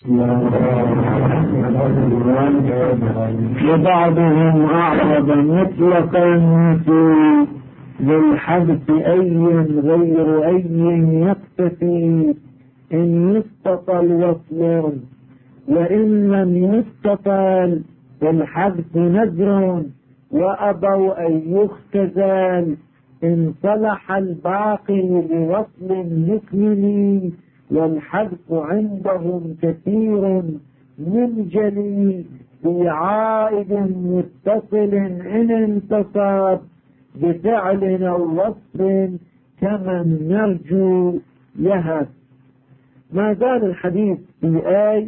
وبعضهم أعرض مطلقا في للحذف أي غير أي يكتفي إن يستطل وصل، وإن لم يستطل فالحذف نذر، وأبوا أن يختزل إن صلح الباقي بوصل يكمل، والحذف عندهم كثير منجلي بعائد متصل إن انتصب بفعل أو وصف كمن نرجو يهب. ما زال الحديث في آي،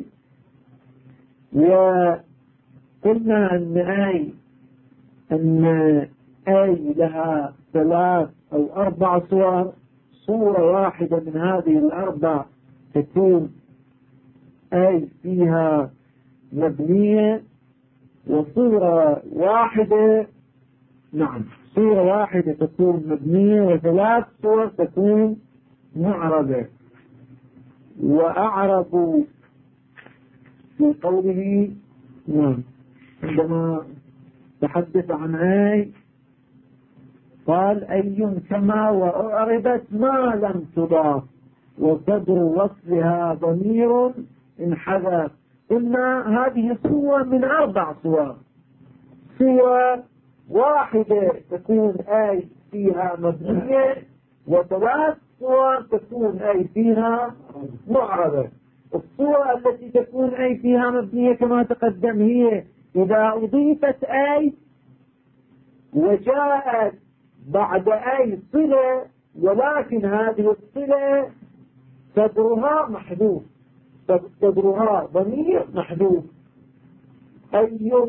وقلنا أن آي لها 3 أو 4 صور. صورة واحدة من هذه الأربع تكون آي فيها مبنية، وصورة واحدة صورة واحدة تكون مبنية، و3 صور تكون معربة. وأعربوا في قوله عندما تحدث عن آي قال أي كما وأعربت ما لم تضاف وصدر وصلها ضمير انحذف. قلنا هذه صورة من 4 صور. صورة واحدة تكون آي فيها مبنية، و3 صور تكون أي فيها معربة. الصورة التي تكون أي فيها مبنية كما تقدم هي إذا أضيفت أي وجاءت بعد أي صلة، ولكن هذه الصلة صدرها محذوف، صدرها ضمير محذوف. أيهم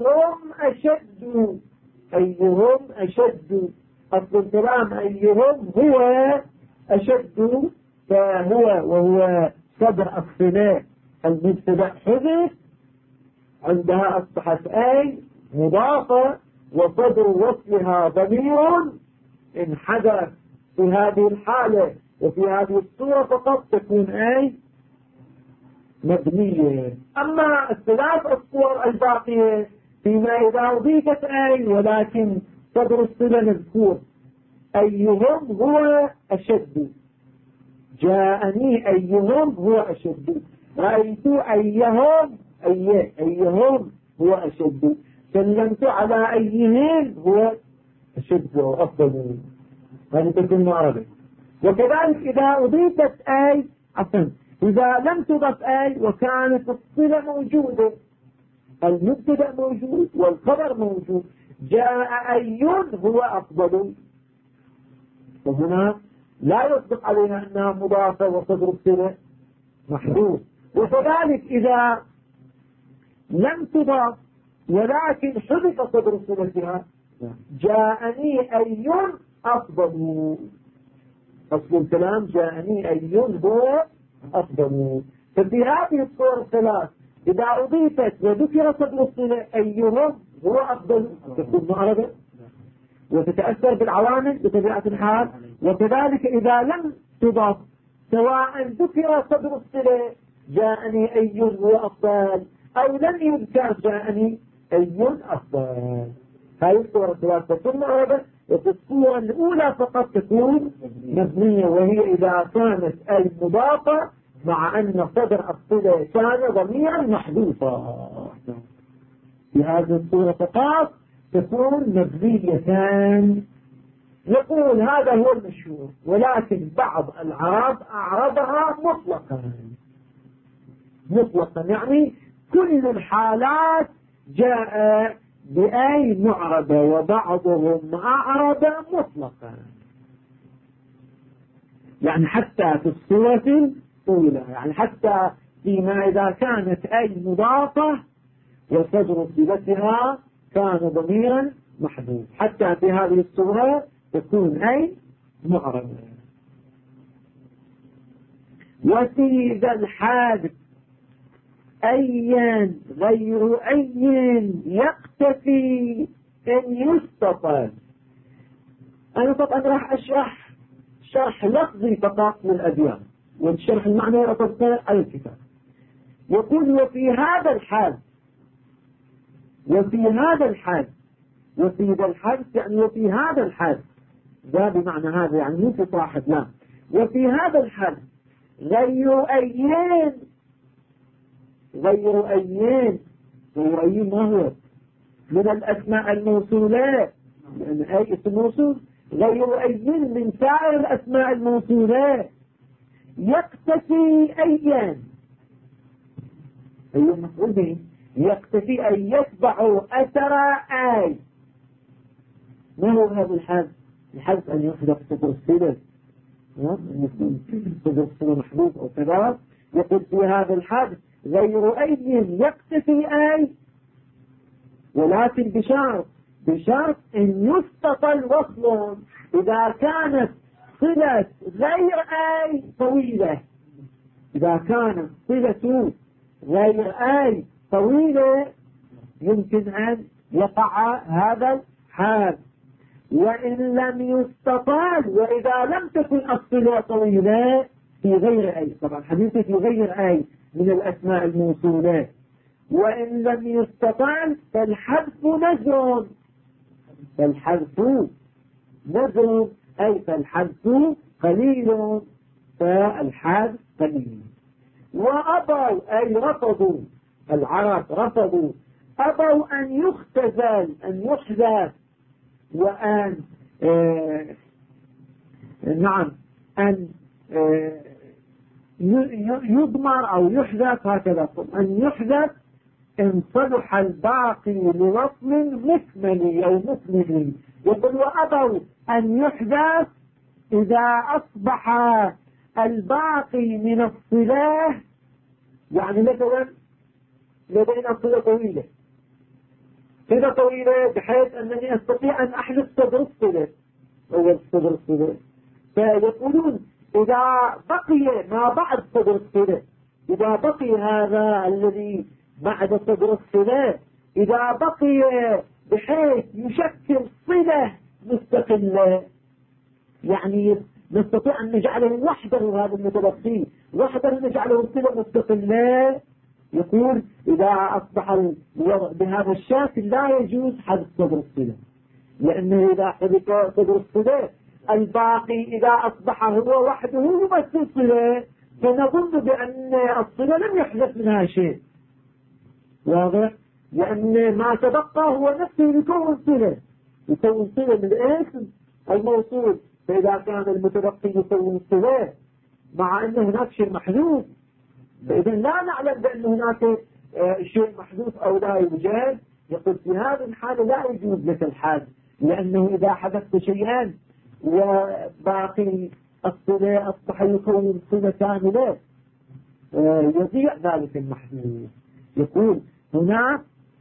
أشد أصل الكلام أيهم هو أشد، وهو صدر الصلة المبتدأ حذف، عندها أصبحت أي مضافة، وصدر وصلها ضمير انحذف. في هذه الحالة وفي هذه الصورة فقط تكون أي مبنية. أما ال3 الصور الباقية فيما إذا أضيفت أي ولكن صدر الصلة مذكور، أيهم هو أشد، جاءني أيهم هو أشد، رأيت أيهم هو أشد، سلمت على أيهم هو أشد وأفضل. هذه تكون معربة. وكذلك إذا أضيفت أي إذا لم تضف أي وكانت الصلة موجودة، المبتدأ موجود والخبر موجود، جاء أي هو أفضل، وهنا لا يصدق علينا أنها مضافة وصدر الصلة محذوف. وكذلك إذا لم تضاف ولكن حذف صدر صلتها، جاءني أي أفضل. أصل الكلام جاءني أي هو أفضل. ففي هذه الصور الثلاث إذا أضيفت وذكر صدر الصلة أيهم هو أفضل تكون معربة وتتأثر بالعوامل بطبيعة الحال. وكذلك إذا لم تضاف سواء ذكر صدر الصلة جاءني أي هو أفضل أو لم يذكر جاءني أي أفضل. هذه الصورة الثلاث تكون معربة، وفي الصورة الأولى فقط تكون مبنية، وهي إذا كانت أي مضافة مع أن صدر الصلة كان ضميرا محذوفا. في هذه الصورة فقط تكون مبنيتان. يقول هذا هو المشهور، ولكن بعض العرب أعرضها مطلقا يعني كل الحالات جاء بأي معربة، وبعضهم أعرب مطلقا، يعني حتى في الصورة الأولى، يعني حتى فيما إذا كانت أي مضافة وصدر صلتها كان ضميرا محذوف، حتى في هذه الصورة تكون أي معربة. وفي ذا الحال أيا غير أي يقتفي أن يستطل. أنا طبعا راح أشرح شرح لفظي فقط للأديان، والشرح المعنى يتطلع على الكتاب. يقول وفي هذا الحال وفي ذا الحال يعني وفي هذا الحال، ذا بمعنى هذا يعني مو في صاحب، لا، وفي هذا الحال غير أيين ما هو من الأسماء الموصولة، لأن أي اسم موصول غير أيين من سائر الأسماء الموصولة يقتفي أيان، أيها المفعولين يقتفي أن يتبع أثر آي. ما هو هذا الحال؟ الحذف أن يحذف صدر الصلة، أن يكون صدر الصلة محذوف أو كذا. يقول في هذا الحال غير أي يقتفي أي، ولكن بشرط أن يستطل وصل إذا كانت صلة غير أي طويلة. إذا كانت صلة غير أي طويلة يمكن أن يقع هذا الحال. وإن لم يستطال، وإذا لم تكن الصلة طويلة في غير أي، طبعا حديث في غير أي من الأسماء الموصولة، وإن لم يستطال فالحذف نزر، أي فالحذف قليل، فالحذف قليل. وأبوا أي رفضوا، العرب رفضوا، أبوا أن يختزل، أن يحذف، وأن أن يضمر أو يحذف، هكذا أن يحذف إن صلح الباقي لوصل مكمل أو مكمل. يقول وأبوا أن يحذف إذا أصبح الباقي من الصلة، يعني مثلا لدينا صلة طويلة بحيث أنني أستطيع أن أحذف صدر الصلة، أول صدر الصلة، فيقولون إذا بقي ما بعد صدر الصلة، إذا بقي هذا الذي بعد صدر الصلة، إذا بقي بحيث يشكل صلة مستقلة، يعني نستطيع أن نجعله وحده، هذا المتبقي وحده نجعله صلة مستقلة، يقول إذا أصبح الوضع بهذا الشكل لا يجوز حذف صدر الصلة، لأنه إذا حذف صدر الصلة الباقي إذا أصبح هو وحده يمثل صلة، فنظن بأن الصلة لم يحدث منها شيء، واضح؟ لأن ما تبقى هو نفسه يكون صلة من الاسم الموصول، فإذا كان المتبقي يكون صلة مع أن هناك شيء محذوف، فإذا لا نعلم بأن هناك شيء محدوث أو لا يوجد، يقول في هذه الحالة لا يجوز لك الحذف، لأنه إذا حذفت شيئا وباقي الصلة أصبح يكون صلة كاملة يضيع ذلك المحذوف. يقول هنا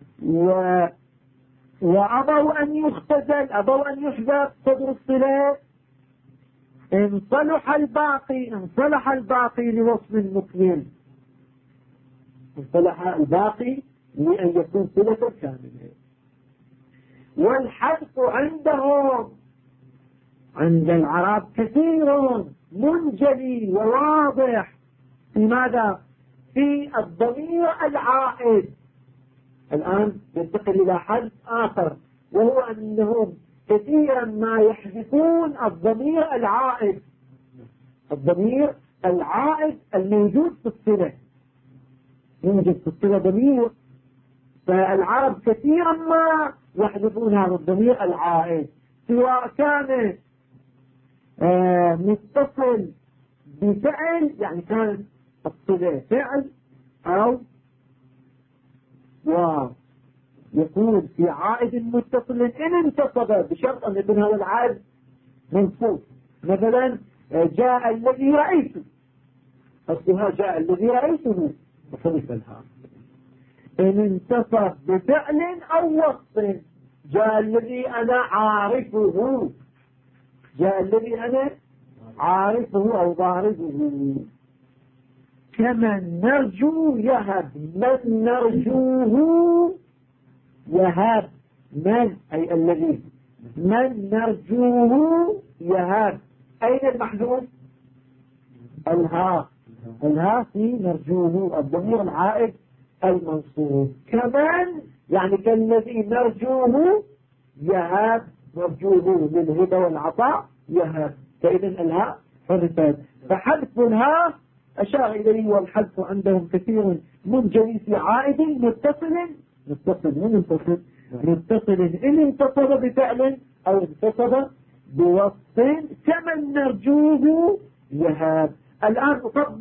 وأبوا أن يختزل، أبوا أن يحذف صدر الصلة إن صلح الباقي لوصف مكمل، صلح الباقي لأن يكون صلة كاملة. والحذف عندهم عند العرب كثير منجلي وواضح في ماذا؟ في الضمير العائد. الآن ينتقل إلى حذف آخر، وهو أنهم كثيرا ما يحذفون الضمير العائد الموجود في الصلة، يوجد في الصلة ضمير، فالعرب كثيرا ما يحذفون هذا الضمير العائد، سواء كان متصل بفعل، يعني كان الصلة فعل أو يكون في عائد متصل إن انتصب، بشرط أن يكون هذا العائد منصوب. مثلا جاء الذي رأيته، أصلها جاء الذي رأيته وصرف الها. إن انتصب بفعل أو وصف، جاء الذي أنا عارفه، أو ضاربه. كمن نرجو يهب، من نرجوه يهب، من أي الذي، من نرجوه يهب. أين المحذوف؟ الها، الها في نرجوه الضمير العائد المنصوب كمان، يعني كالذي نرجوه يهاب، نرجوه للهبة والعطاء يهاب، فإذا الها حرفت. فحذف الها أشار إليه، والحذف عندهم كثير من جنس عائد متصل إن انتصب بفعل أو انتصب بوصف كمن نرجوه يهاب. الآن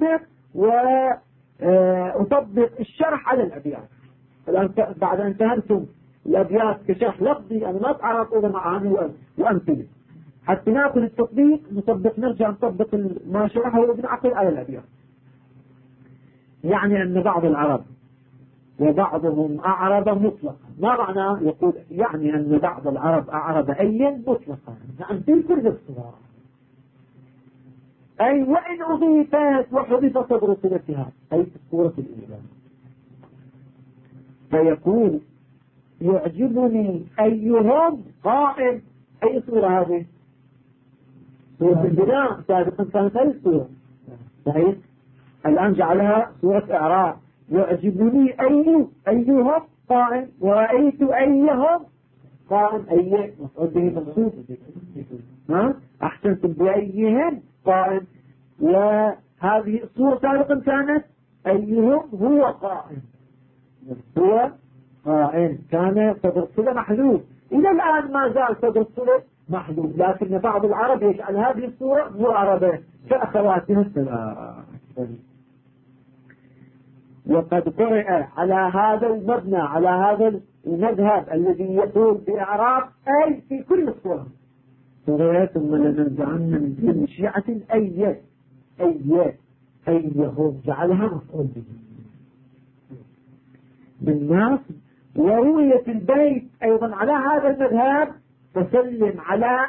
أطبق الشرح على الأبيات. الآن بعد أن فهمتم الأبيات كشرح لفظي، أنا ما أتعرض إلى معاني وأمثلة، حتى نأخذ التطبيق نرجع نطبق ما شرحه ابن عقيل على الأبيات. يعني أن بعض العرب وبعضهم أعرب مطلقا. ما معنى؟ يقول يعني أن بعض العرب أعرب أيا مطلقا، يعني في كل الصور، أي وإن أضيفت وحذف صدر صلتها، أي في الصورة الأولى. فيقول يعجبني أيهم قائم. أي صورة هذه؟ صورة البناء، سابقا كانت هذه الصورة صحيح، الآن جعلها صورة إعراب. يعجبني أيهم قائم، ورأيت أيهم قائم، أي مفعول به منصوب. أحسنتم، بأيهم قائم. وهذه الصورة سابقا كانت أيهم هو قائم، كان صدر الصلة محذوف، إلى الآن ما زال صدر الصلة محذوف، لكن بعض العرب يجعل هذه الصورة معربة كأخواتها الثلاث. وقد قرئ على هذا المبنى، على هذا المذهب الذي يقول بإعراب أي في كل الصور. ثم لننزعن من كل شيعة أيهم، جعلها مفعول به بالناس. وروي في البيت أيضا على هذا المذهب تسلم على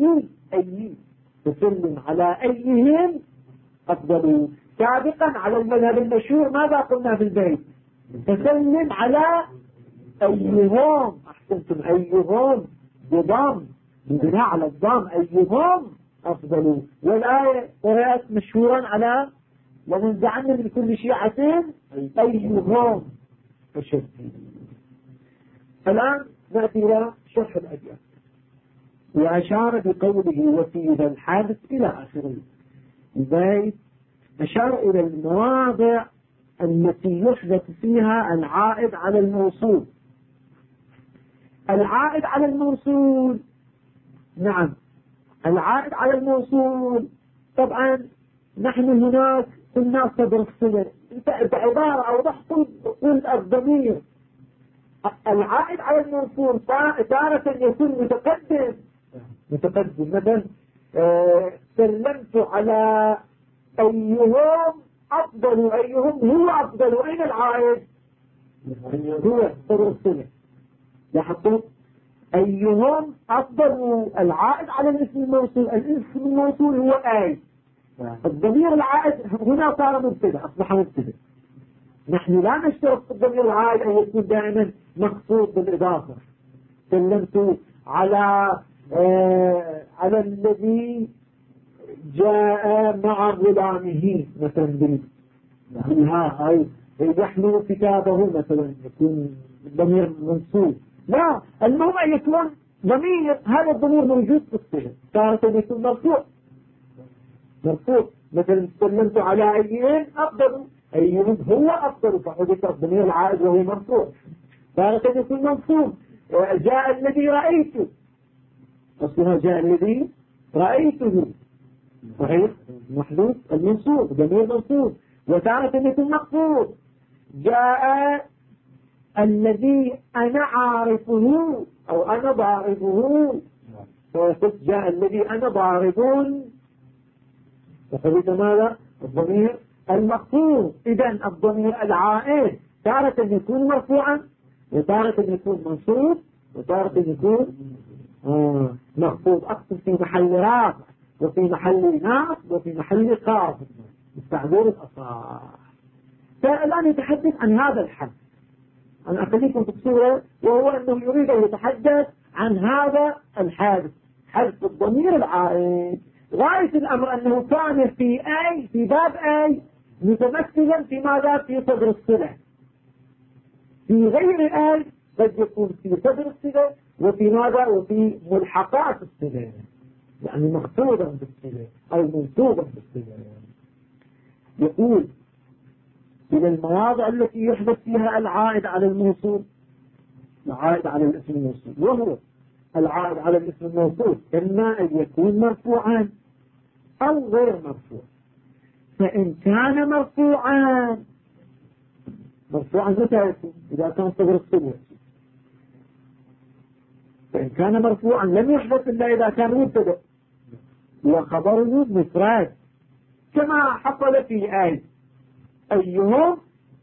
تسلم على أيهم أفضل. سابقا على المذهب المشهور ماذا قلنا في البيت؟ تسلم على أيهم. أحسنتم، أيهم بضم، بناء على الضم، أيهم أفضل. والآية قرأت مشهورا على لننزعن من كل شيعة أيهم أشد. الآن نأتي إلى شرح الأبيات. وأشار بقوله وفي ذا الحادث إلى آخره البيت، أشار إلى المواضع التي يحدث فيها العائد على الموصول. العائد على الموصول، نعم، العائد على الموصول. طبعا نحن هناك قلنا صدر الصلة، بعبارة أوضح قلت الضمير. العائد على الموصول تارة يكون متقدم مثلا سلمت على أيهم أفضل، أيهم هو أفضل. أين العائد؟ هو صدر الصلة. لاحظتم؟ أيهم أفضل، العائد على الاسم الموصول. الاسم الموصول هو أي، الضمير العائد هنا صار مبتدأ، أصبح مبتدأ. نحن لا نشترط في الضمير العائد أن يكون دائما مقصود بالإضافة. سلمت على الذي جاء مع غلامه مثلا بالها، أي يحمل كتابه مثلا، يكون ضمير منصوب. لا، المهم أن يكون ضمير، هذا الضمير موجود في الصلة. تارة يكون مرفوع مثلا سلمت على أيهم أفضل، أيهم هو أفضل، فحدث الضمير العائد وهو مرفوع. تارة يكون منصوب، جاء الذي رأيته، أصلها جاء الذي رأيته صحيح، محذوف المنصوب، ضمير منصوب. وتارة يكون مخفوض، جاء الذي أنا عارفه أو أنا ضاربه، جاء الذي أنا ضاربون، وخذت ماذا؟ الضمير المخفوض. إذن الضمير العائد تارة يكون مرفوعا، وتارة يكون منصوب، وتارة يكون مخفوض. أقصد في محل رافع، وفي محل ناصب، وفي محل خافض، التعبير الأصح. فالآن يتحدث عن هذا الحد. أنا أخليكم تبصروا، وهو أنه يريد أن يتحدث عن هذا الحادث، حذف الضمير العائد. غاية الأمر أنه كان في باب متمثلا في ماذا؟ في صدر الصلة. في غير آل قد يكون في صدر الصلة وفي ماذا؟ وفي ملحقات الصلة، يعني مخطوطا بالصلة أو منصوبا بالصلة. يقول إلى المواضع التي يحدث فيها العائد على الموصول، العائد على الاسم الموصول، وهو العائد على الاسم الموصول إما أن يكون مرفوعا أو غير مرفوع. فإن كان مرفوعا متى يكون؟ إذا كان صدر الصلة. فإن كان مرفوعا لم يحدث إلا إذا كان مبتدأ وخبره مفرد، كما حصل في آية أيهم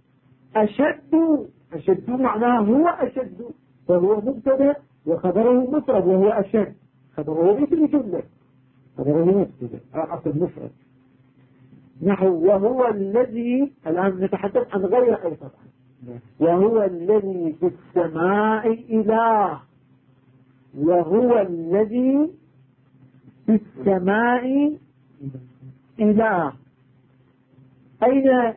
أشد معناه هو أشد، فهو مبتدأ وخبره مفرد وهو أشد، خبره مثل جملة، خبره مبتدأ أصل مفرد. نحو وهو الذي، الآن نتحدث عن غير أي طبعا، وهو الذي في السماء إله، وهو الذي في السماء إله. أين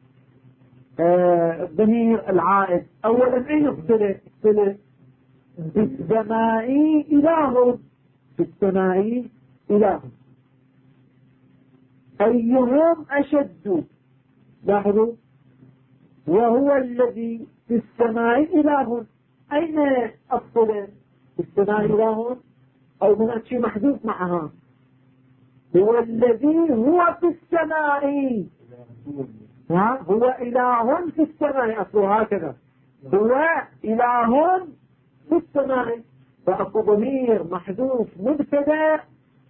الضمير العائد؟ أولا أين الصلة؟ في السماء إله، في السماء إله. أيهم أشد، لاحظوا، وهو الذي في السماء إله. أين الصلة؟ في السماء إله أو هناك شيء محدود معها؟ هو الذي هو في السماء، هو إله في السماء، أصله هكذا، هو إله في السماء. فأكو ضمير محذوف مبتدأ،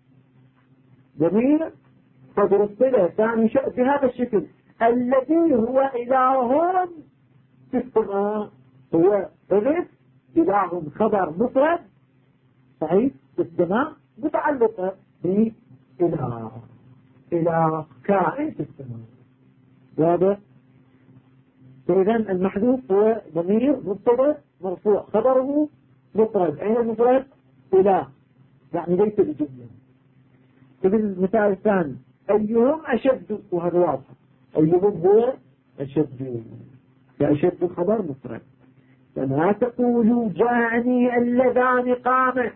ضمير صدر الصلة ثاني بهذا الشكل، الذي هو إله في السماء، هو إله خبر مفرد صحيح في السماء متعلقة بإله، إله كائن في السماء. واضح؟ فإذا المحذوف هو ضمير مبتدأ مرفوع خبره مفرد. أين المفرد؟ إله، يعني ليس بجملة. في المثال الثاني أيهم أشد، وهذا واضح، أيهم هو أشد، فأشد خبر مفرد. فلا تقولوا جاءني اللذان قامت،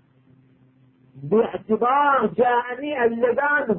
باعتبار جاءني اللذان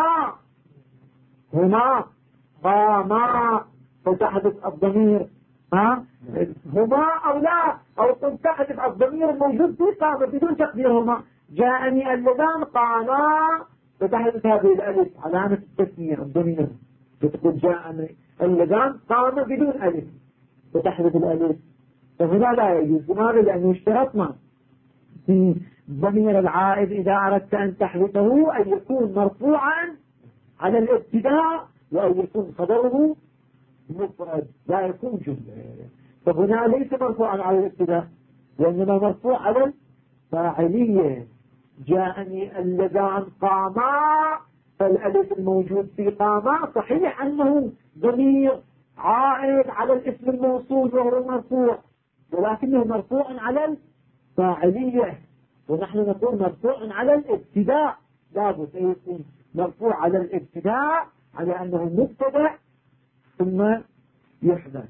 هما قاما، فتحدث الضمير هما أو لا، أو تحدث الضمير موجود في قامة بدون تقديرهما. جاءني اللذان قاما، فتحدث هذه الألف علامة التسمية الضمير، فتقول جاءني اللذان قاما بدون ألف، فتحدث الألف. فهنا لا يجوز. لماذا؟ لأنه اشترطنا في ضمير العائد إذا أردت أن تحذفه أن يكون مرفوعا على الابتداء وأن يكون خبره مفرد، لا يكون جملة. فهنا ليس مرفوعا على الابتداء وإنما مرفوع على الفاعلية. جاءني اللذان قاما، فالألف الموجود في قاما صحيح أنه ضمير عائد على الاسم الموصول وهو مرفوع، ولكنه مرفوع على الفاعلية، ونحن نقول مرفوع على الابتداء. لابد أن يكون مرفوع على الابتداء على أنه مبتدأ ثم يحذف.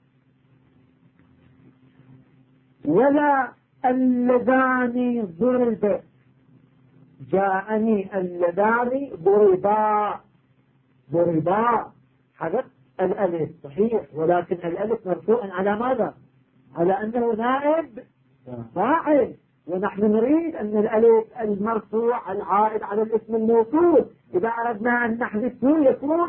ولا اللذان ضرب، جاءني اللذان ضربا، حذف الألف صحيح، ولكن الألف مرفوع على ماذا؟ على أنه نائب فاعل، ونحن نريد أن الألف المرفوع العائد على الاسم الموصول إذا أردنا أن نحذفه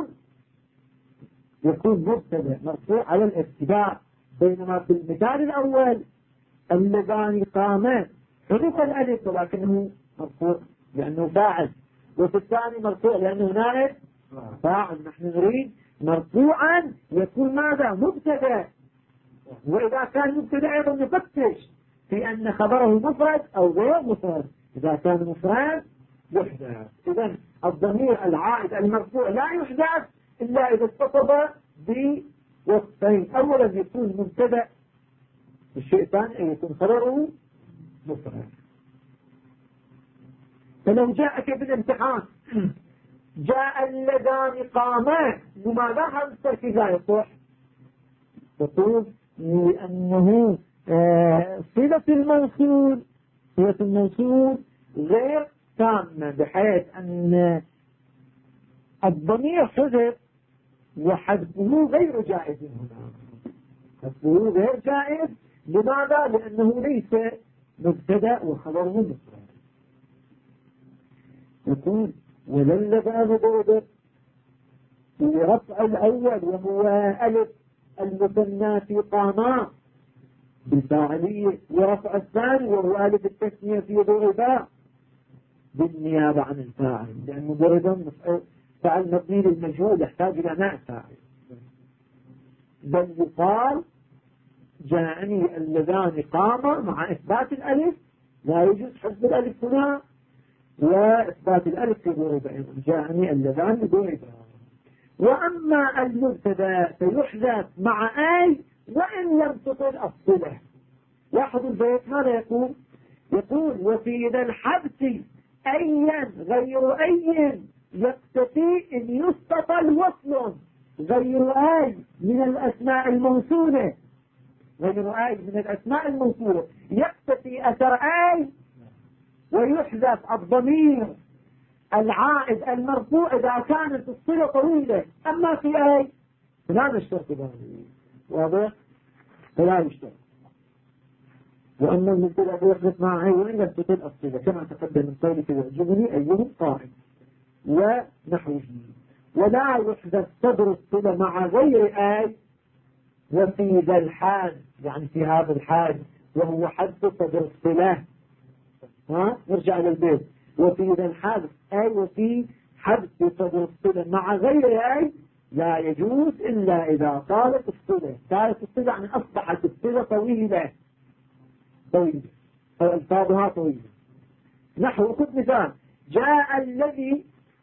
يكون مبتدأ مرفوع على الابتداء. بينما في المثال الأول اللذان قاما حذف الألف ولكنه مرفوع لأنه فاعل، وفي الثاني مرفوع لأنه نائب فاعل. نحن نريد مرفوعا يكون ماذا؟ مبتدأ. وإذا كان مبتدأ أيضا نفتش في أن خبره مفرد أو غير مفرد. إذا كان مفرد يحذف. إذا الضمير العائد المرفوع لا يحذف إلا إذا اتصف بوصفين: أولا يكون مبتدأ، الشيء الثاني أن يكون خبره مفرد. فلو جاءك بالامتحان جاء اللذان قاما، لماذا هذا التركيز لا يصح؟ تقول لأنه صلة الموصول غير تامة، بحيث أن الضمير حذف وحذفه غير جائز هنا. حذفه غير جائز، لماذا؟ لأنه ليس مبتدأ وخبره مفرد. يقول ولا اللذان ضرب ورفع الأول وهو ألف المثنى في قاما بالفاعلية، ورفع الثاني وهو ألف التثنية في ضربا بالنيابة عن الفاعل، لأنه ضربا فعل مبني للمجهول يحتاج إلى ناء فاعل. بل يقال جاءني اللذان قاما مع إثبات الألف، لا يجوز حذف الألف هنا، وإثبات الألف في ضربا، جاءني اللذان ضربا. وأما المبتدا فيحذف مع أي وإن لم تطل الصلة. لاحظوا البيت هذا يقول وفي ذا الحبس أيا غير أي يقتضي أن يستطل وصل غير أي من الأسماء الموصولة، غير أي من الأسماء الموصولة يقتضي أثر أي ويحذف الضمير العائد المرفوع إذا كانت الصلة طويلة. أما في أي فلا نشترط ذلك، واضح؟ فلا يشترط. وأما المبتدأ فيحدث مع أي وإن لم تطل الصلة، كما تقدم من قولك يعجبني أيهم قائم ونحوه. ولا يحدث صدر الصلة مع غير أي وفي ذا الحال، يعني في هذا الحال وهو حذف صدر الصلة. نرجع للبيت. وفي ذا الحال أي وفي حذف صدر الصلة مع غير أي لا يجوز إلا إذا طالت الصلة. طالت الصلة يعني أصبحت الصلة طويلة أو ألفاظها طويلة. نحو خذ مثال جاء الذي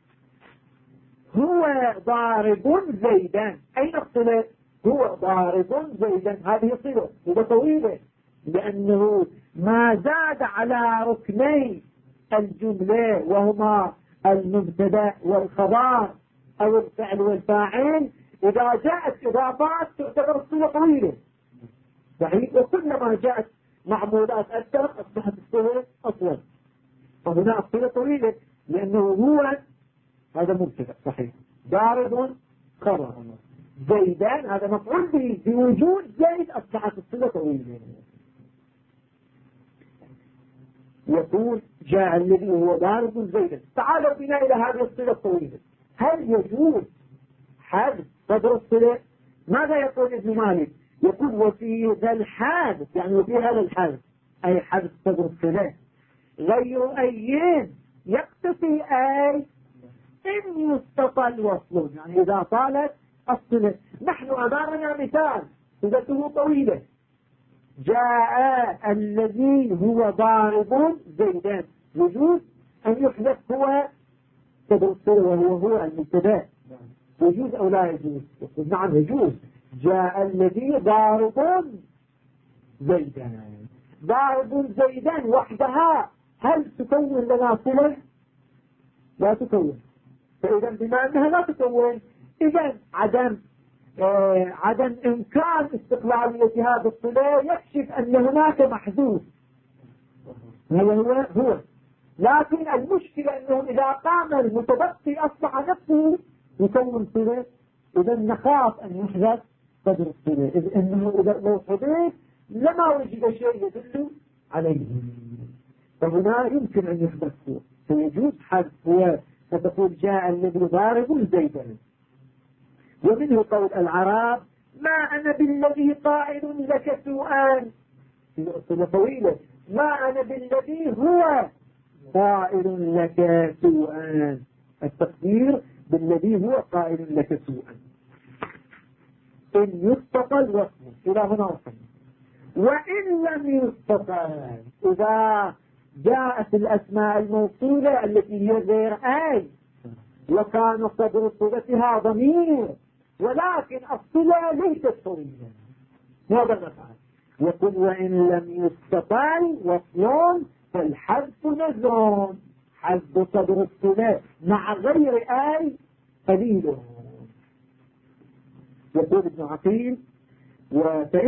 هو ضارب زيدا. أين الصلة؟ هو ضارب زيدا، هذه صلة، صلة طويلة، لأنه ما زاد على ركني الجملة وهما المبتدا والخبر أو الفعل والفاعل. إذا جاءت إضافات تعتبر الصلة طويلة، صحيح؟ وكلما جاءت معمولات أكثر أصبحت الصلة أطول، فهنا الصلة طويلة لأنه هو هذا مبتدا، صحيح، ضارب خبر، زيدان هذا مفعول به، بوجود زيد أصبحت الصلة طويلة. يقول جاء الذي هو ضارب زيدا. تعالوا بنا إلى هذه الصلة الطويلة، هل يجوز حذف صدر الصلة؟ ماذا يقول ابن مالك؟ يقول وفي ذا الحادث، يعني وفي هذا الحادث أي حذف صدر الصلة غير أيين يقتفي أي إن يستطل وصل، يعني إذا طالت الصلة. نحن أمامنا مثال صلته طويلة، جاء الذي هو ضارب زيدان، يجوز أن يحذف هو صدر الصلة وهو المبتدا، يجوز أو لا يجوز؟ نعم يجوز. جاء الذي ضارب زيدان، ضارب زيدان وحدها هل تكون لنا صلة؟ لا تكون. فإذا بما أنها لا تكون، إذا عدم إمكان استقلالية هذا الصلة يكشف أن هناك محذوف هو. لكن المشكلة أنه إذا قام المتبقي أصبح نفسه يكون صلة، إذا نخاف أن يحذف صدر الصلة، إذ أنه إذا لو حذف لما وجد شيء يدل عليه، فهنا يمكن أن يحذف هو، فيجوز حذف هو، فتقول جاء الذي ضارب زيدا. ومنه قول العرب ما أنا بالذي قائل لك سوءان، في صلة طويلة، ما أنا بالذي هو قائل لك سوءان، التقدير بالذي هو قائل لك سوءا. إن يستطل وصله إلى هنا وصلنا. وإن لم يستطل، إذا جاءت الأسماء الموصولة التي هي غير أي وكان صدر صلتها ضمير ولكن الصلة ليست طويلة، ماذا نفعل؟ يقول وإن لم يستطل وصل فالحذف نزر، حذف صدر الصلة مع غير أي قليل. يقول ابن عقيل: فإن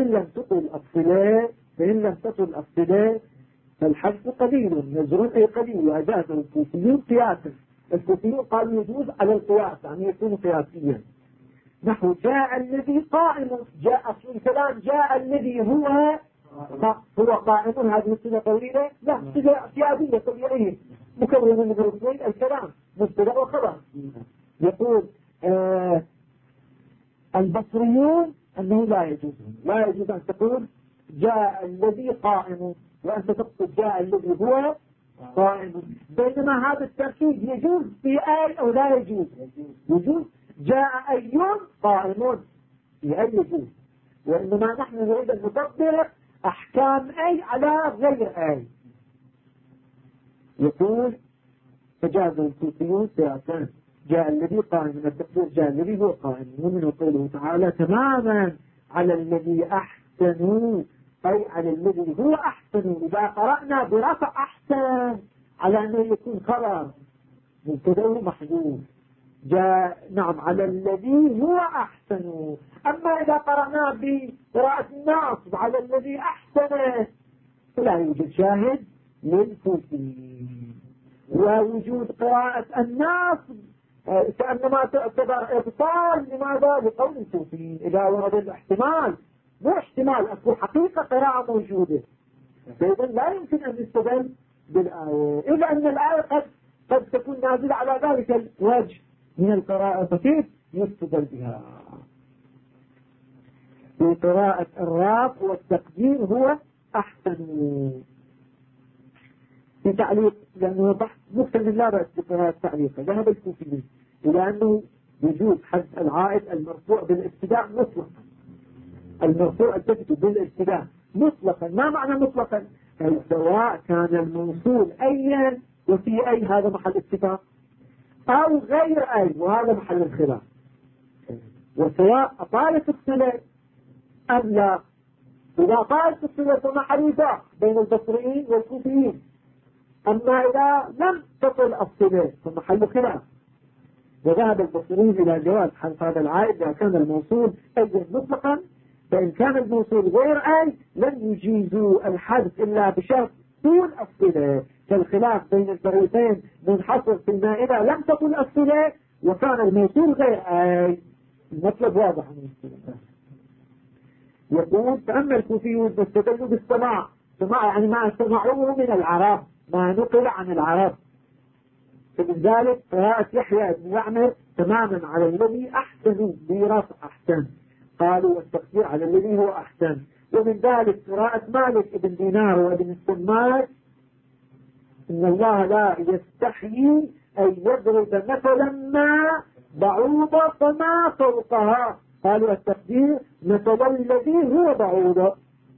لم تطل الصلة فالحذف قليل، نزر أي قليل، وأجاز الكوفيون قياسا. الكوفيون قالوا يجوز على القياس، يعني يكون قياسيا. نحو جاء الذي قائم، جاء في الكلام جاء الذي هو قائم، هذه الصلة طويلة؟ لا، صلة اعتيادية طبيعية مكونة من الركنين الكلام مبتدأ وخبر. يقول البصريون أنه لا يجوز أن تقول جاء الذي قائم وأنت تقصد جاء الذي هو قائم، بينما هذا التركيب يجوز في أي أو لا يجوز؟ يجوز. جاء أي قائم في أي يجوز، وإنما نحن نريد أن نطبق أحكام أي على غير أي. يقول فجاز الكوفيون قياسا، جاء الذي قائم، التقدير جاء الذي هو قائم، ومن قوله تعالى تماما على الذي أحسنوا، أي على الذي هو أحسن. إذا قرأنا برفع أحسن على أنه يكون خبر مبتدأ محذوف، جاء نعم على الذي هو أحسن. أما إذا قرأنا بقراءة الناصب على الذي أحسن فلا يوجد شاهد للكوفي، ووجود قراءة الناصب كأنما تعتبر إبطال. لماذا؟ لقول الكوفي إذا ورد الاحتمال، مو احتمال، أكو حقيقة قراءة موجودة، فإذا لا يمكن أن يستدل بالآية، إلا أن الآية قد تكون نازلة على ذلك الوجه من القراءة، فكيف يستدل بها؟ في قراءة الرافع والتقدير هو أحسن. في تعليق، لأنه بحث مكتمل لا بأس بقراءة تعليقه، ذهب الكوفيين إلى أنه وجود حذف العائد المرفوع بالابتداء مطلقا، المرفوع التثبت بالابتداء مطلقا. ما معنى مطلقا؟ أي سواء كان الموصول أيا وفي أي، هذا محل اتفاق، أو غير أي وهذا محل الخلاف، وسواء أطالت الصلة أم لا. إذا طالت الصلة فمحل وفاق بين البصريين والكوفيين، أما إذا لم تطل الصلة فمحل خلاف. وذهب البصريين إلى جواز حذف هذا العائد إذا كان الموصول أيا مطلقا، فإن كان الموصول غير أي لم يجيزوا الحذف إلا بشرط طول الصلة. فالخلاف بين الفريقين منحصر في ما إذا لم تطل الصلة وكان الموصول غير أي. المطلب واضح من الصلة. يقول فأما الكوفيون فاستدلوا بالسماع، سماع يعني ما سمعوه من العرب، ما نقل عن العرب. فلذلك قراءة يحيى بن يعمر تماما على الذي أحسنوا برفع أحسن، قالوا والتقدير على الذي هو أحسن. ومن ذلك قراءة مالك بن دينار وابن السماك إن الله لا يستحيي أن يضرب مثلا ما بعوضة فما فوقها، قالوا التقدير مثلا الذي هو بعوضة،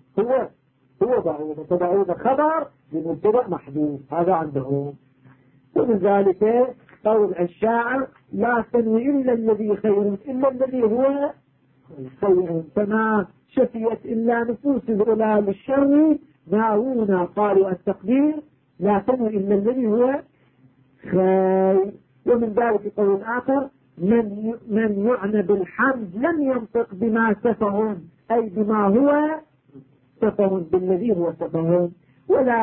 هو بعوضة، فبعوضة خبر لمبتدأ محذوف، هذا عندهم. ومن ذلك قول الشاعر لا تنوي إلا الذي خير، إلا الذي هو خير، فما شفيت إلا نفوس الأولى للشر ناوونا، قالوا التقدير لا تنوي إلا الذي هو خير. ومن ذلك قول آخر من يعنى بالحمد لم ينطق بما سفهم، أي بما هو سفهم، بالذي هو سفهم، ولا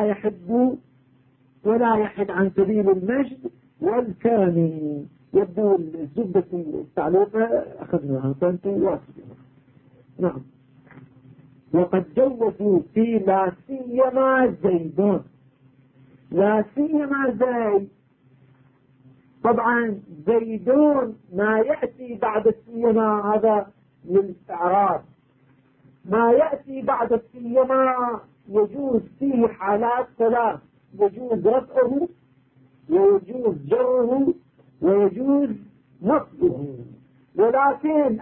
يحد عن سبيل المجد والكرم. يبدو الزبدة التعليقة أخذناها، فأنت واصلها. نعم. وقد جوزوا في لا سيما زيدون، لا سيما زيد. طبعا زيدون ما يأتي بعد السيما هذا للإعراب، ما يأتي بعد السيما يجوز فيه حالات ثلاث، يجوز رفعه ويجوز جره ويجوز نصبه، ولكن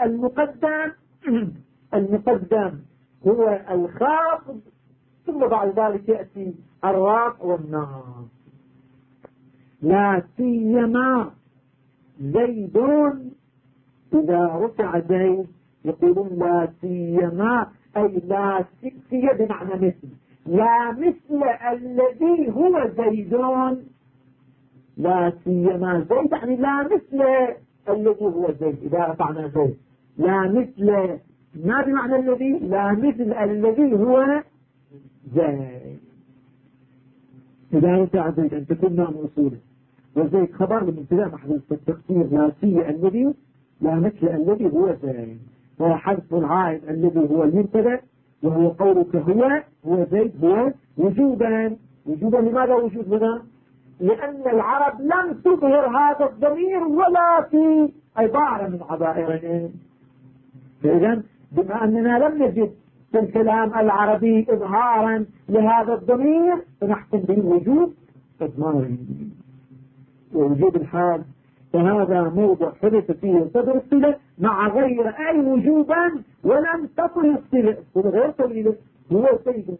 المقدم هو الخافض، ثم بعد ذلك يأتي الرافع والناصب. لا سيما زيدون، إذا رفع زيد يقولون لا سيما، أي لا سي بمعنى مثل، لا مثل الذي هو زيدون، لا سيما زيد يعني لا مثل الذي هو زيد. إذا رفعنا زيد لا مثل، ما بمعنى الذي، لا مثل الذي هو زيد. إذا رفع زيد أن تكون نام أصوله، وزيد خبر لمبتدا محذوف التقدير لا سي الذي لا مثل الذي هو زيد، وحذف العائد الذي هو المبتدا، وهو قولك هو زيد هو وجوبا. وجوبا لماذا وجود هنا؟ لأن العرب لم تظهر هذا الضمير ولا في عبارة من عبائرهم. فإذا بما أننا لم نجد في الكلام العربي إظهارا لهذا الضمير فنحكم بالوجوب إضماري ووجوب الحال. فهذا موضع حدث فيه صدر الصلة مع غير أي وجوبا ولم تطل الصلة غير طويلة هو سيد.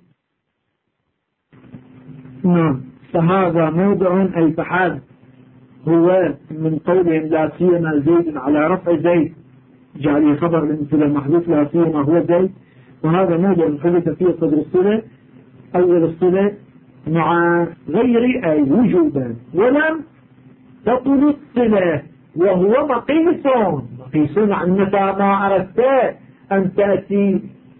نعم. فهذا موضع أي فحال هو من قولهم لا سيما زيد على رفع زيد جعله خبر لمثل المحذوف لا سيما هو زيد. وهذا موضع حدث فيه صدر الصلة أول الصلة مع غير أي وجوبا ولم تطل الصلة وهو مقيس عن متى ما أردت أن تأتي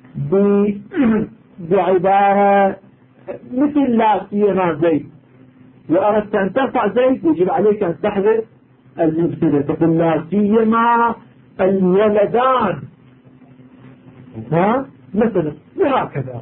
بعبارة مثل لا سيما زيد وأردت أن ترفع زيد يجب عليك أن تحذف المبتدأ تقول لا سيما الولدان مثلا وهكذا.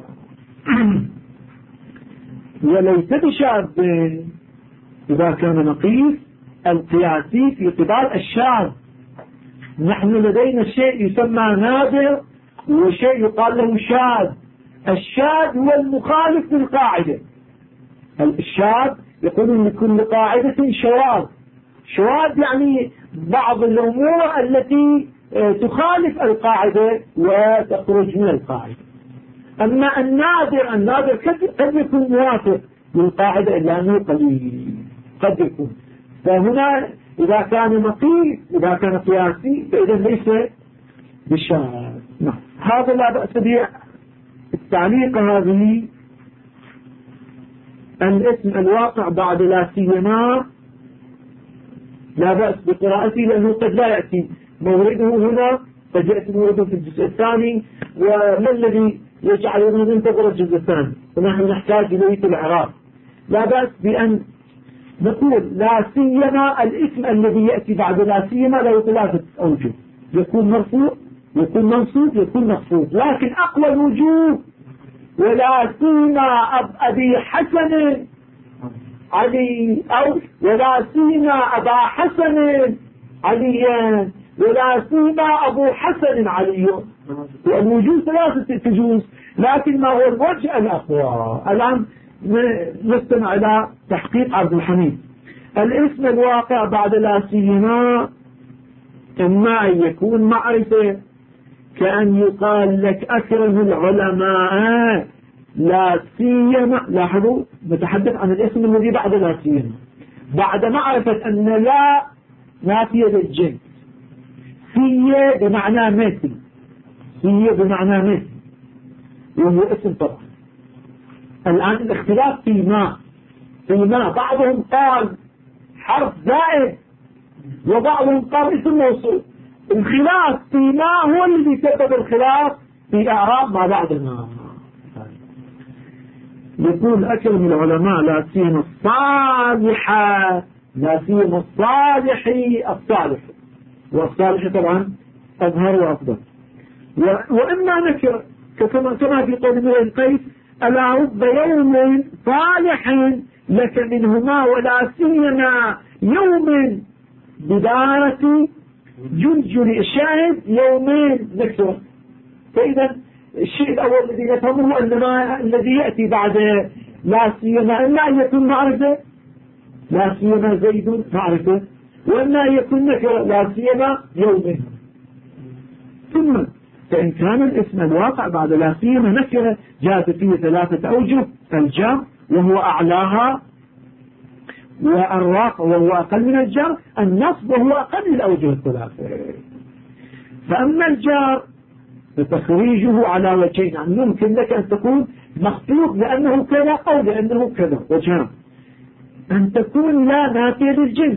وليس بشاذ إذا كان مقيس القياسي في قبال الشاذ. نحن لدينا شيء يسمى نادر وشيء يقال له شاذ. الشاذ هو المخالف للقاعدة. الشاذ يقولون لكل قاعدة شواذ. شواذ يعني بعض الأمور التي تخالف القاعدة وتخرج من القاعدة. أما النادر قد يكون موافق للقاعدة إلا أنه قليل قد يكون. فهنا إذا كان مقيس إذا كان قياسي فإذا ليس بالشاذ. هذا لا بأس به. التعليق هذه الاسم الواقع بعد لا سيما لا بأس بقراءته لأنه قد لا يأتي مورده هنا قد يأتي مورده في الجزء الثاني. وما الذي يجعل أن ننتظر الجزء الثاني ونحن نحتاج إليه في الإعراب. لا بأس بأن نقول لا سيما الاسم الذي يأتي بعد لا سيما له ثلاثة أوجه يكون مرفوع يكون منصوب يكون مخفوض. لكن أقوى الوجوه ولا سيما أبي حسن علي أو ولا سيما أبا حسن عليا ولا سيما أبو حسن علي. والوجوه ثلاثة تجوز لكن ما هو الوجه الأقوى. الآن نستمع إلى تحقيق عبد الحميد. الاسم الواقع بعد لا سيما إما أن يكون معرفة كأن يقال لك أكرم العلماء لا سيما. لاحظوا نتحدث عن الاسم الذي بعد لا سيما بعد معرفة أن لا نافية للجنس. سي بمعنى مثل سي بمعنى مثل وهو اسم طبعا. الآن الاختلاف في ما بعضهم قال حرف زائد وبعضهم قال اسم موصول. الخلاف في ما هو الذي سبب الخلاف في أعراب ما بعد ما. يقول أكرم العلماء لا سيما الصالحة لا سيما الصالحي الصالح والصالح طبعا أظهر وأفضل. وإما نكر كما في قول امرئ القيس ألا رب يوم صالح لك منهما ولا سيما يوم بدارة جلجل الشاهد يومين نكسر. فإذا الشيء الأول الذي نفهمه أن الذي يأتي بعد لا سيما إما أن يكون معرفة لا سيما زيد معرفة وإما أن يكون نكرة لا سيما يومين. ثم فإن كان الاسم الواقع بعد لا سيما نكرة جاءت فيه ثلاثة أوجه: الجر وهو أعلاها، والرفع وهو أقل من الجر، النصب وهو أقل من الأوجه الثلاثة. فأما الجار فتخريجه على وجهين، يعني ممكن لك أن تقول مخفوض لأنه كذا أو لأنه كذا وجهان. أن تكون لا نافية للجنس.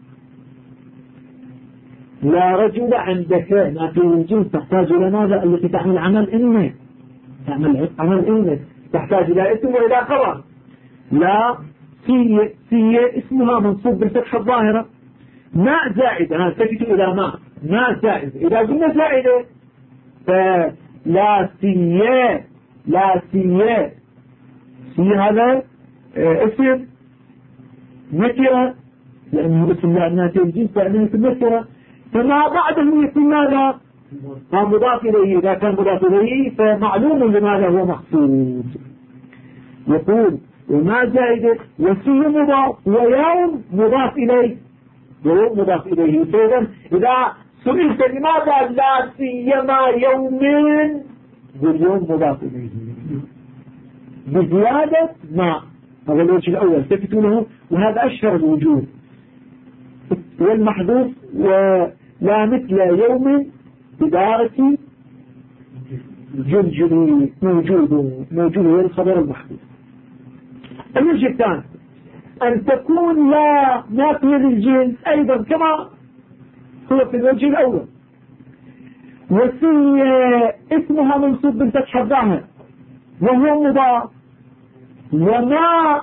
لا رجل عندك نافية للجنس تحتاج إلى ماذا؟ التي تعمل عمل إنه، تعمل عمل إنه، تحتاج إلى اسم وإلى خبر. لا في اسمها منصوب بالفتحة الظاهرة. ماء زائدة، أنا التفت إلى ماء زائدة. إذا قلنا زائدة فلا سيا، لا سيا، سي هذا اسم نكرة، لأنه اسم لا نافي الجنس لأنه اسم نكرة، فما بعده يكون ماذا؟ مضاف إليه. إذا كان مضاف إليه فمعلوم لماذا هو مخصوص. يقول وما زائدة وسي مضاف ويوم مضاف إليه، ويوم مضاف إليه. فإذا إذا سئلت لماذا لا سيما يوم، واليوم مضاف إليه بزيادة ما. هذا الوجه الأول تفتوا له، وهذا أشهر الوجوه. والمحذوف ولا مثل يوم إدارة جلجل موجود هو الخبر المحذوف. الوجه الثاني أن تكون لا نافية للجنس أيضا كما هو في الوجه الأول. وفي اسمها منصوب بالفتحة الظاهرة وهو مضاف، وما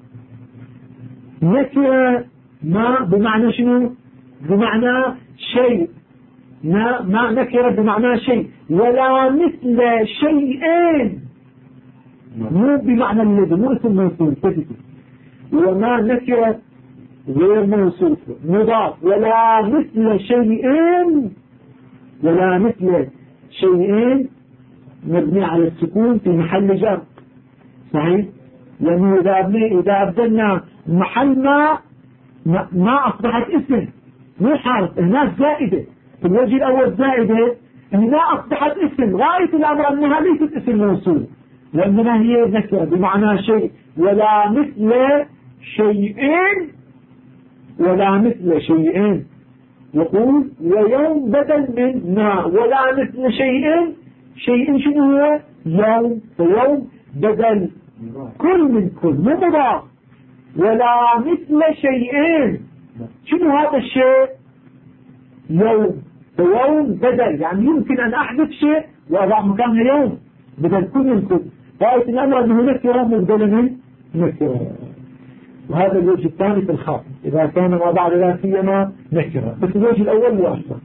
نكرة، ما بمعنى شنو؟ بمعنى شيء، ما نكرة بمعنى شيء، ولا مثل شيئين، مو بمعنى الذي، مو اسم موصول. وما نكرة غير موصول مضاف، ولا مثل شيئين، ولا مثل شيئين مبني على السكون في محل جر. صحيح؟ لأنه إذا أبدلنا محل ما أصبحت اسم، مو حرف. هناك زائدة في الوجه الأول، زائدة هنا أصبحت اسم. غاية الأمر أنها ليست اسم موصول، لأنها هي نكرة بمعنى شيء. ولا مثل شيئين، ولا مثل شيئين. يقول ويوم بدل من ما، ولا مثل شيئين. شيئين شنو هو؟ يوم. فيوم بدل كل من كل، مو مضاف. ولا مثل شيئين، شنو هذا الشيء؟ يوم. فيوم بدل، يعني يمكن أن أحدث شيء وأضع مكانه يوم بدل كل من كل. رأيت الأمر أنه نكرة مبدل من نكرة. وهذا الوجه الثاني في الخاص إذا كان ما بعد لا سيما نكرة، بس الوجه الأول هو أحسن.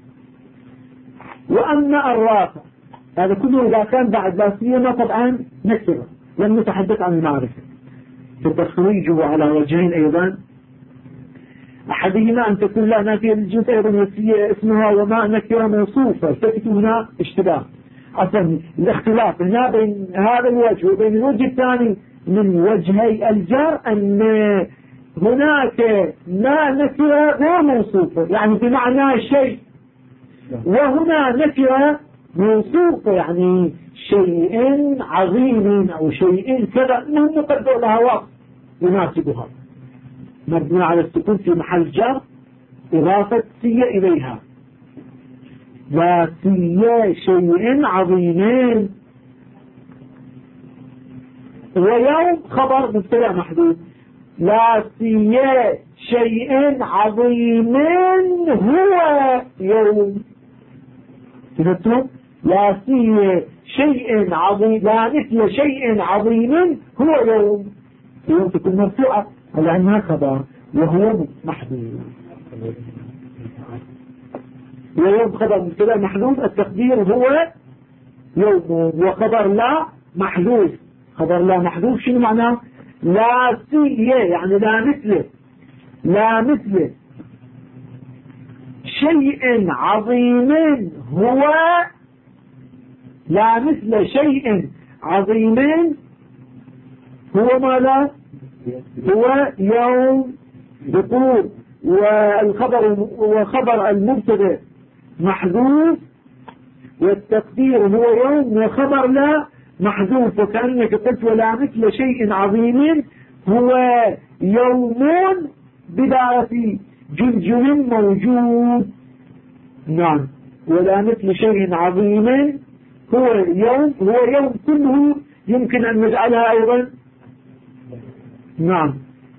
وأما الرافع هذا كله إذا كان بعد لا سيما طبعا نكرة، لم نتحدث عن المعرفة. فتخريجه على وجهين أيضا، أحدهما أن تكون لا نافية للجنس أيضا وسيء اسمها وما نكرة موصوفة. التفتوا هنا اشتباه، أصلا الاختلاف هنا بين هذا الوجه وبين الوجه الثاني من وجهي الجر أن هناك ما نكرة غير موصوفة، يعني بمعنى شيء، وهنا نكرة موصوفة يعني شيء عظيم أو شيء كذا، من نقدر لها وصف يناسبها، مبني على السكون في محل جر إضافة سي إليها. لا سي شيء عظيمين. ويوم خبر مبتدأ محذوف. لا سي شيء عظيم هو يوم. فهمتم؟ لا سي شيء عظيم، لا مثل شيء عظيم هو يوم. يوم تكون مرفوعة لأنها خبر وهو محذوف. ويوم خبر مبتدأ محذوف، التقدير هو يوم. وخبر لا محذوف. خبر لا محذوف شنو معناه؟ لا سي يعني لا مثله، لا مثله شيء عظيم هو، لا مثل شيء عظيم هو ما لا هو يوم. يقول وخبر المبتدأ محذوف والتقدير هو يوم، وخبر لا محذوف. وكأنك قلت ولا مثل شيء عظيم هو يوم بداية جلجل موجود. نعم. ولا مثل شيء عظيم هو يوم، هو يوم كله يمكن أن نجعلها أيضا. نعم.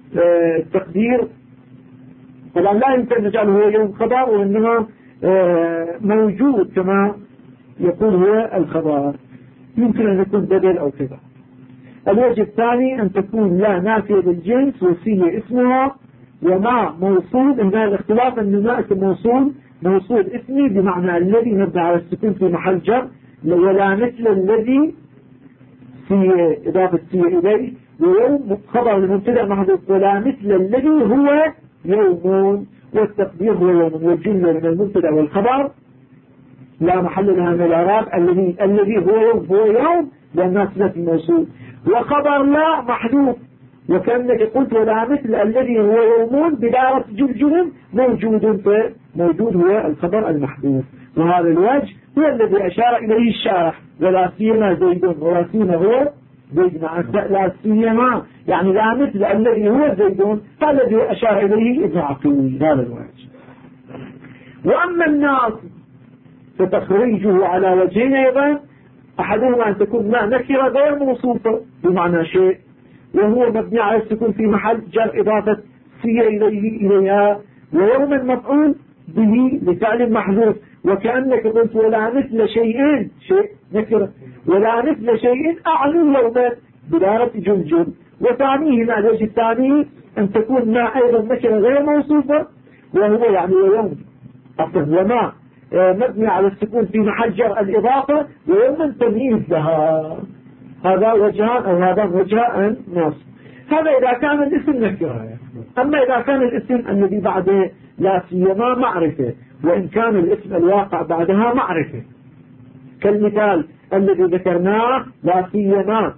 التقدير طبعا لا يمكن نجعله هو يوم خبر، وإنما موجود كما يقول هو الخبر، يمكن أن يكون بدل أو كذا. الوجه الثاني أن تكون لا نافية للجنس وفيه اسمها وما موصول. إن الاختلاف أن ما اسم موصول اسمي بمعنى الذي مبني على السكون في محل جر، ولا مثل الذي في إضافة سي إليه، ويوم خبر المبتدأ محذوف ولا مثل الذي هو يوم، والتقدير هو يوم، والجملة من المبتدأ والخبر لا محل لها من الإعراب. الذي هو يوم لأنها صفة الموصول، وخبر لا محذوف، وكأنك قلت ولا مثل الذي هو يوم بدارة جلجل موجود هو الخبر المحذوف. وهذا الوجه هو الذي أشار إليه الشارح، ولا سيما زيد، ولا سيما هو زيد مع لا سيما يعني لا مثل الذي هو زيد، هذا الذي أشار إليه ابن عقيل. هذا الوجه. وأما الناس فتخريجه على وجهين أيضا، أحدهما أن تكون لا نكرة غير موصوفة بمعنى شيء، وهو مبني على السكون في محل جر إضافة سي إليها، ويوما مفعول به لفعل محذوف، وكأنك قلت ولا مثل شيء نكرة، ولا مثل شيء أعني يوما بدارة جلجل. وثانيهما الوجه الثاني أن تكون ما أيضا نكرة غير موصوفة، وهو يعني يوم وما مبني على السكون في محل جر الإضافة، ويوما تمييز لها. هذا وجهان أو هذا وجهان نص. هذا إذا كان الاسم نكرة. أما إذا كان الاسم الذي بعده لا سيما معرفة، وإن كان الاسم الواقع بعدها معرفة، كالمثال الذي ذكرناه لا سيما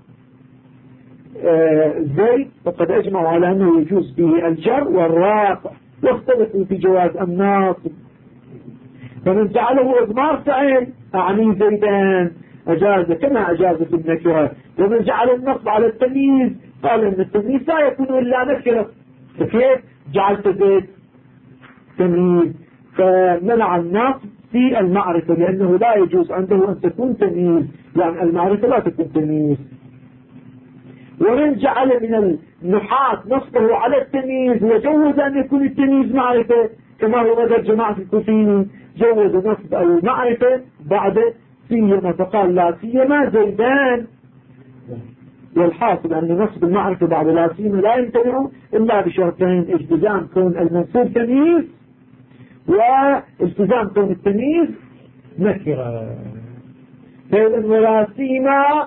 زيد، وقد أجمعوا على أنه يجوز به الجر والرافع، واختلفوا في جواز الناصب. فمن جعله إضمار فعل أعني زيدان أجاز كما أجاز في النكرة، ومن جعل النصب على التمييز قال أن التمييز لا يكون إلا نكرة، فكيف جعلت زيد تمييز؟ فمنع النصب في المعرفة، لأنه لا يجوز عنده أن تكون تمييز، يعني المعرفة لا تكون تمييز. ومن جعل من النحاة نصبه على التمييز وجوز أن يكون التمييز معرفة، كما هو مدى جماعة الكوفيين جوز نصب المعرفة بعد سيما، فقال لا سيما زيدان. والحاصل أن نصب المعرفة بعد لا سيما لا يمتنع إلا بشرطين: التزام كون المنصوب تمييز، والتزام كون التمييز نكرة. فإذا ولا سيما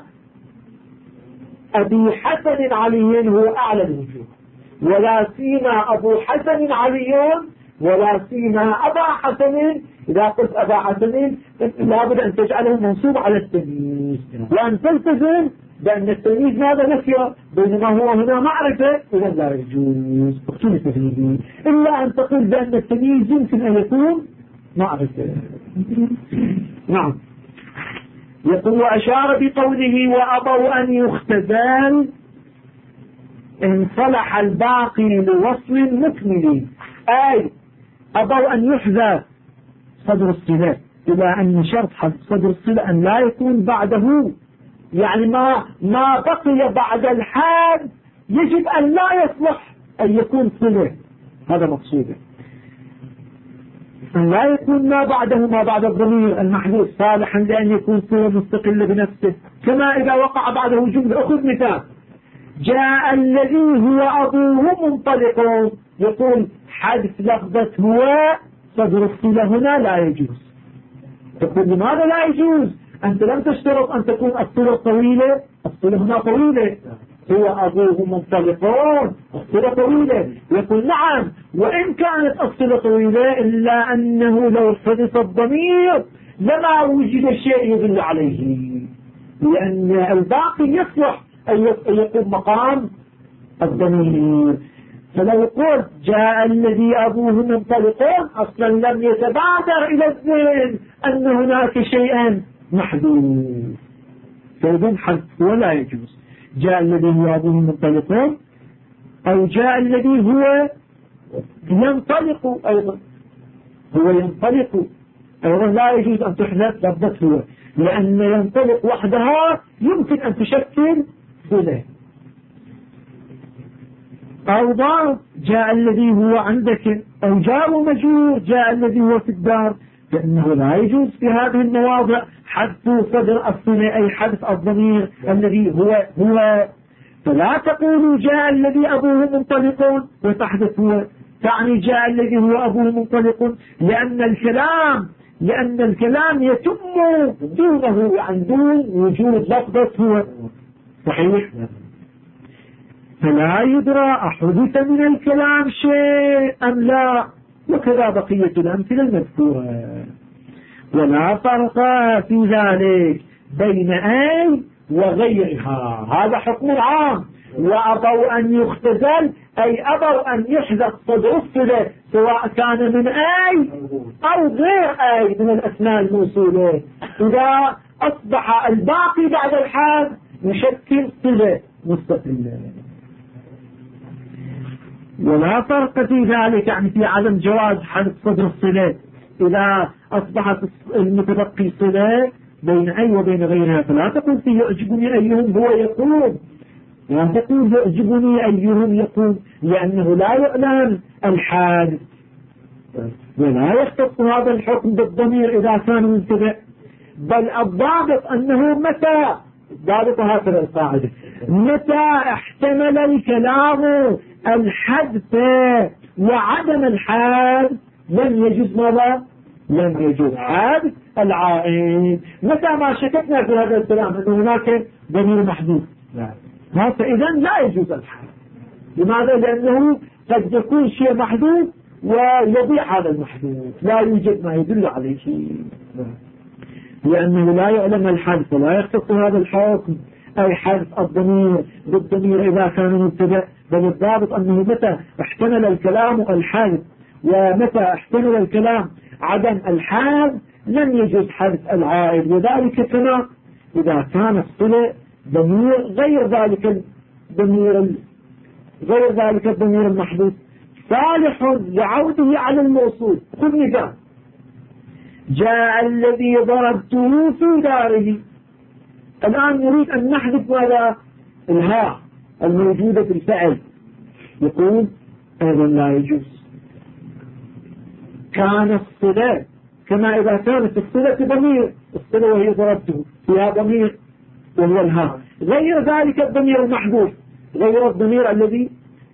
أبي حسن علي هو أعلى الوجوه، ولا سيما أبو حسن علي، ولا سيما أبا حسن. إذا قلت أبا حسن لابد أن تجعله منصوب على التمييز، وأن تلتزم بأن التمييز ماذا نكرة، بينما هو هنا معرفة، إذا لا يجوز اختلف فيه، إلا أن تقول بأن التمييز يمكن أن يكون معرفة. نعم. يقول وأشار بقوله وأبوا أن يختزال إن صلح الباقي لوصل مكمل، أي أبوا أن يحذف صدر الصلة، إلى أن شرط حذف صدر الصلة أن لا يكون بعده، يعني ما بقي بعد الحال يجب أن لا يصلح أن يكون صلة، هذا مقصوده. أن لا يكون ما بعده ما بعد الضمير المحذوف صالحا لأن يكون صلة مستقلة بنفسه، كما إذا وقع بعده جملة. أخذ مثال: جاء الذي هو أبوه منطلق، يقول حذف لفظة هو صدر الصلة هنا لا يجوز. تقول لماذا لا يجوز؟ أنت لم تشترط أن تكون الصلة طويلة، الصلة هنا طويلة، هو أبوه منطلقون، الصلة طويلة. يقول نعم، وإن كانت الصلة طويلة إلا أنه لو حدث الضمير لما وجد شيء يدل عليه، لأن الباقي يصلح أن يقوم مقام الضمير. فلو قلت جاء الذي أبوه منطلقون أصلا لم يتبادر إلى الذهن أن هناك شيئا محذوف، فإذن حذف ولا يجوز. جاء الذي هو أبوه منطلقون، أو جاء الذي هو ينطلق أيضا، هو ينطلق أيضا لا يجوز أن تحذف لفظة هو، لأن ينطلق وحدها يمكن أن تشكل صلة. أو ضرب جاء الذي هو عندك، أو جار ومجرور جاء الذي هو في الدار، فإنه لا يجوز في هذه المواضع حذف صدر الصلة، أي حذف الضمير الذي هو. فلا تقولوا جاء الذي أبوه منطلق وتحدث هو، تعني جاء الذي هو أبوه منطلق، لأن الكلام يتم دونه، يعني دون وجود لفظة هو. صحيح؟ فلا يدرى أحدث من الكلام شيء أم لا، وكذا بقية الأمثلة المذكورة. ولا فرق في ذلك بين أي وغيرها، هذا حكم عام. وأبوا أن يختزل، أي أبوا أن يحذف صدر الصلة سواء كان من أي أو غير أي من الأسماء الموصولة، إذا أصبح الباقي بعد الحال يشكل صلة مستقلة. ولا فرق في ذلك، يعني في عدم جواز حذف صدر الصلة إذا أصبحت المتبقي صلة بين أي وبين غيرها. فلا تقول فيه يعجبني أيهم هو يقول، لا تقول يعجبني أيهم يقول، لأنه لا يعلم الحال، ولا يختص هذا الحكم بالضمير إذا كان منتبع، بل الضابط أنه متى، ضابط هكذا القاعدة، متى احتمل الكلام الحذف وعدم الحال لم يجوز ماذا؟ لم يجوز حذف العائد. متى ما شككنا في هذا الكلام أن هناك ضمير محذوف، فإذا لا يجوز الحال. لماذا؟ لأنه قد يكون شيء محذوف ويضيع هذا المحذوف، لا يوجد ما يدل عليه شيء، لأنه لا يعلم الحذف ولا يختص هذا الحكم، أي حذف الضمير بالضمير إذا كان مبتدأ، بل الضابط أنه متى احتمل الكلام الحذف ومتى احتمل الكلام عدم الحال لم يجوز حذف العائد. وذلك كما إذا كان الصلة ضمير غير ذلك الضمير المحذوف صالح لعوده على الموصول. خذ مثال: جاء الذي ضربته في داره. الآن نريد أن نحذف ماذا؟ الهاء الموجودة في الفعل، يقول أيضا لا يجوز. كان الصلة كما إذا كانت الصلة ضمير، الصلة وهي ضربته فيها ضمير وهو الهاء، غير ذلك الضمير المحذوف، غير الضمير الذي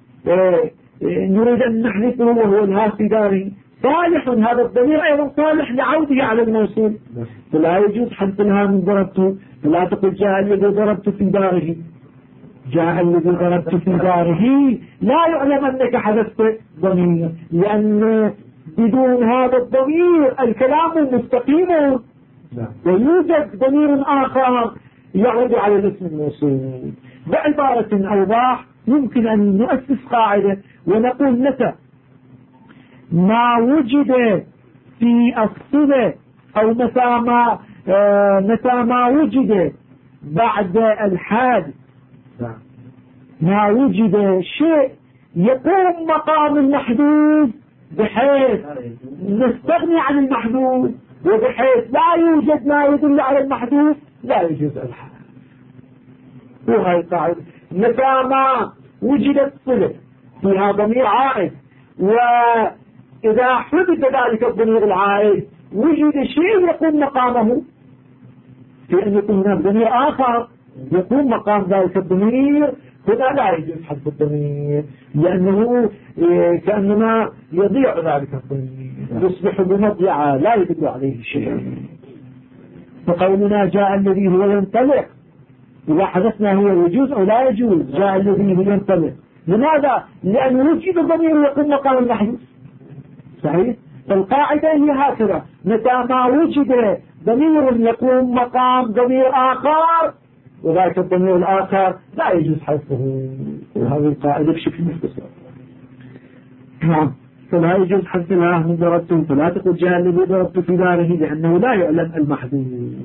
نريد أن نحذفه وهو الهاء في داره، صالح هذا الضمير أيضا صالح لعوده على الموصول، فلا يجوز حذف الهاء من ضربته. فلا تقل جاء الذي ضربت في داره، جاء الذي ضربت في داره لا يعلم أنك حذفت ضمير، لأن بدون هذا الضمير الكلام مستقيم، ويوجد ضمير آخر يعود على الاسم الموصول. بعبارة أوضح يمكن أن نؤسس قاعدة ونقول متى ما وجد في الصلة، أو متى ما وجد بعد الحال، ما وجد شيء يقوم مقام المحدود بحيث نستغني عن المحدود، وبحيث لا يوجد ما يدل على المحدود لا يجوز الحال. وهي القاعدة. متى ما وجدت صلة فيها ضمير عائد، وإذا حدث ذلك الضمير العائد وجد شيء يقوم مقامه، في أن يكون هناك ضمير آخر يقوم مقام ذلك الضمير، هنا لا يجوز حذف الضمير، لأنه كأنما يضيع ذلك الضمير، يصبح بمضيعة لا يدل عليه شيء. فقولنا جاء الذي هو ينطلق، إذا حدثنا هو يجوز أو لا يجوز؟ جاء الذي هو ينطلق. لماذا؟ لأن وجد الضمير يقوم مقام المحذوف. صحيح؟ فالقاعدة هي هكذا: متى ما وجد ضمير يقوم مقام ضمير آخر وذلك الضمير الآخر لا يجوز حذفه. وهذه القاعدة بشكل مختصر. نعم. فلا يجوز حذف الهاء من ضربته. فلا تقل جاء الذي ضربت في داره، لأنه لا يعلم المحذوف.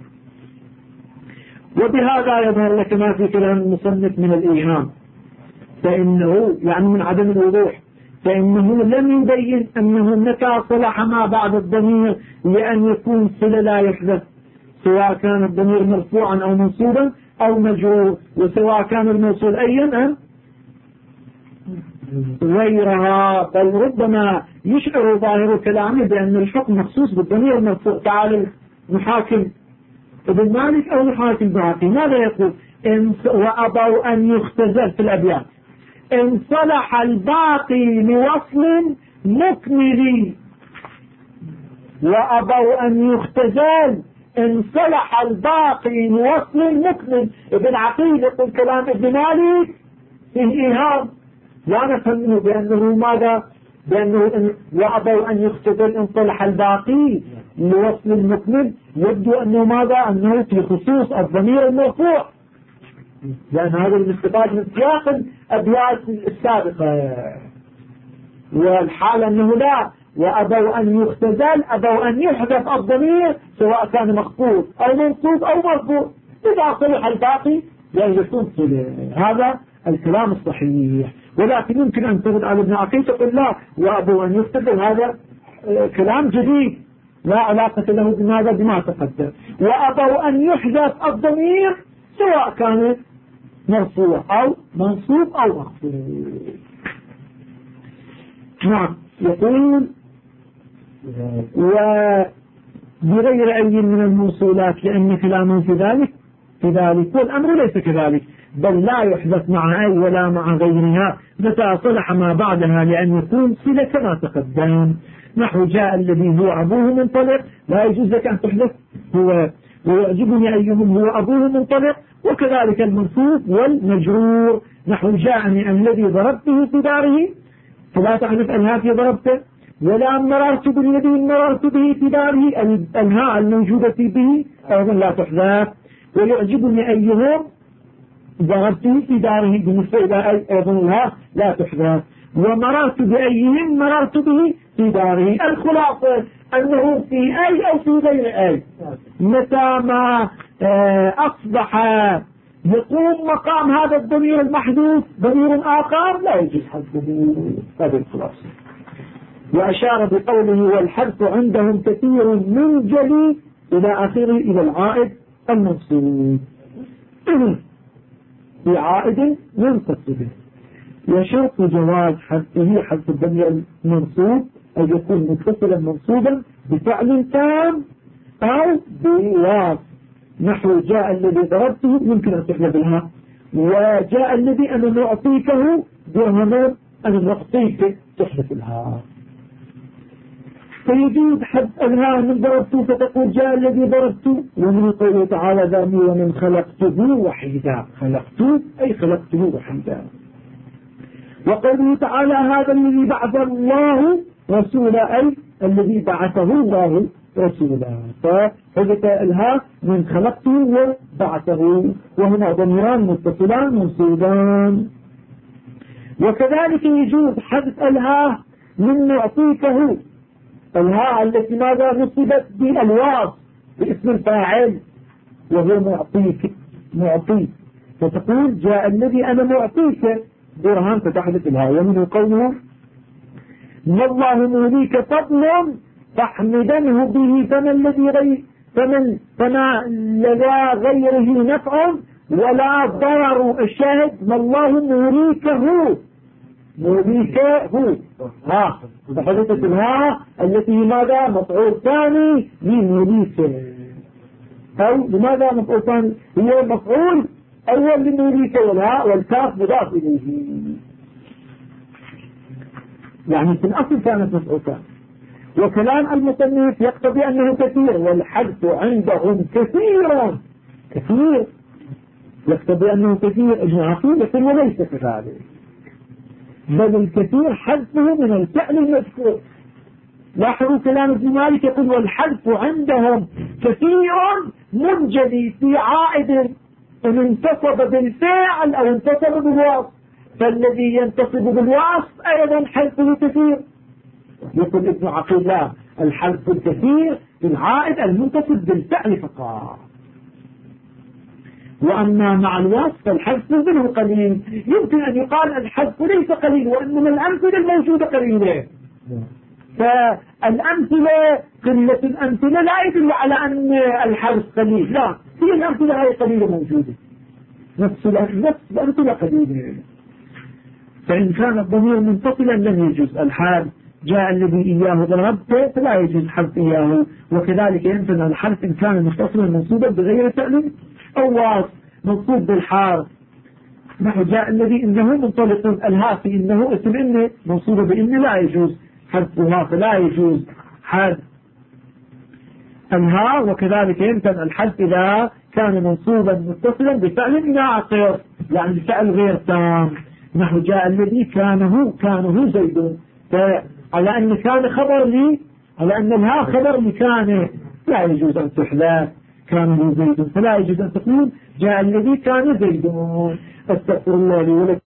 وبهذا يظهر لك ما في كلام المصنف من الإيهام، فإنه يعني من عدم الوضوح، فإنه لم يبين أنه متى صلح ما بعد الضمير لأن يكون صلة لا يحذف، سواء كان الضمير مرفوعا أو منصوبا أو مجرور، وسواء كان الموصول أيا غيرها، بل ربما يشعر ظاهر كلامه بأن الحكم مخصوص بالضمير المرفوع. تعال نحاكم ابن مالك أو نحاكم باقي، ماذا يقول؟ وأبوا أن يختزل في الأبيات إن صلح الباقي لوصل مكمل، وأبوا أن يختزل إن صلح الباقي لوصل مكمل. ابن عقيل يقول كلام ابن مالك فيه إيهام، لا نفهم منه بأنه ماذا؟ بأنه وأبوا أن يختزل إن صلح الباقي لوصل مكمل، يبدو أنه ماذا؟ أنه في خصوص الضمير المرفوع، لأن هذا المستفاد من سياق الأبيات السابقة. والحال أنه لا، وأبوا أن يختزل، أبوا أن يحذف الضمير سواء كان مخفوض أو منصوب أو مرفوع، إذا صلح الباقي يعني يكون هذا الكلام الصحيح. ولكن يمكن أن ترد على ابن عقيل تقول لا، وأبوا أن يختزل هذا كلام جديد لا علاقة له بماذا؟ بما تقدم. وأبوا أن يحذف الضمير سواء كان مرفوع أو منصوب أو مخفوض. نعم. يقول وبغير أي من الموصولات لأن كلاما في ذلك والأمر ليس كذلك، بل لا يحدث مع أي ولا مع غيرها متى صلح ما بعدها لأن يكون صلة كما تقدم. نحو جاء الذي هو أبوه منطلق، لا يجوز لك أن تحدث هو، ويعجبني أيهم هو أبوه منطلق. وكذلك المنصوب والمجرور، نحو جاءني الذي ضربته في داره، فلا تحدث الها في ضربته، ولا مررت بالذي مررت به في داره، الهاء الموجودة به أيضا لا تحدث. ويعجبني أيهم ضربته في داره بالنسبة إلى أيضا الهاء لا تحدث. ومررت بأيهم مررت به في داره. الخلاصة أنه في أي أو في غير أي متى ما أصبح يقوم مقام هذا الضمير المحذوف ضمير آخر لا يجوز حذفه. هذه الخلاصة. وأشار بقوله والحذف عندهم كثير منجلي إلى آخره إلى العائد المنصوب في عائد منتصب. وشرط جواز حذفه حذف الضمير المنصوب أن يكون متصلا منصوبا بفعل تام أو بواو، نحو جاء الذي ضربته يمكن أن تحذف الهاء، وجاء الذي أنا نعطيكه درهما أنا نعطيك تحذف الهاء. فيجوز حذف الهاء من ضربته فتقول جاء الذي ضربته، ومن قوله تعالى ذرني ومن خلقته وحيدا، خلقته أي خلقته وحيدا. وقوله تعالى هذا الذي بعث الله رسولا أي الذي بعثه الله رسولا، فحذف الهاء من خلقته وبعثه، وهما ضميران متصلان منصوبان. وكذلك يجوز حذف الهاء من نعطيكه، الهاء التي ماذا نصبت بالواو باسم الفاعل وهو معطيك معطيك، فتقول جاء الذي أنا معطيك درهم فتحذف الهاء. ومنه قوله ما الله موليك فضل فاحمدنه به فما لدى غيره نفع ولا ضرر. الشاهد ما الله موليكه موليكه ها فحدثت الهاء التي لماذا مفعول ثاني لموليكه، أو لماذا مفعول ثاني؟ هي مفعول أول لموليكه والهاء والكاف مضاف إليه، يعني في الأصل كانت مفعول ثاني. وكلام المصنف يقتضي أنه كثير، والحذف عندهم كثير يقتضي أنه كثير. ابن عقيل يقول وليس كذلك، بل الكثير حذفه من الفعل المذكور. لاحظوا كلام ابن مالك يقول والحذف عندهم كثير منجلي في عائد ان انتصب بالفعل او انتصب بالوصف، فالذي ينتصب بالوصف ايضا حذفه كثير. يقول ابن عقيل لا، الحذف الكثير في العائد المنتصب بالفعل فقط، وأما مع الوصف فالحذف منه قليل. يمكن أن يقال الحذف ليس قليل، وإنما الأمثلة الموجودة قليلة، فالأمثلة قلة الأمثلة لا يدل على أن الحذف قليل، لا، هي الأمثلة هي قليلة موجودة، نفس الأمثلة قليلة. فإن كان الضمير منفصلا لم يجوز الحال جاء الذي إياه ضربت فلا يجوز حذف إياه. وكذلك يمتنع الحرف إن كان متصلا منصوبا بغير فعل أو واصف منصوب بالحرف، نحو جاء الذي إنه منطلق، الهاء في إنه اسم إنه منصوب بإنه لا يجوز حذفها، فلا يجوز حذف الهاء. وكذلك يمتنع الحذف إذا كان منصوبا متصلا بفعل ناقص، يعني بفعل غير تام، نحو جاء الذي كانه زيد، على أن كان خبر لي، على أن الهاء خبر لكان، لا يجوز أن تحذف كانه زيد، فلا يجوز أن تقول جاء الذي كان زيد. استغفر الله لي ولكم.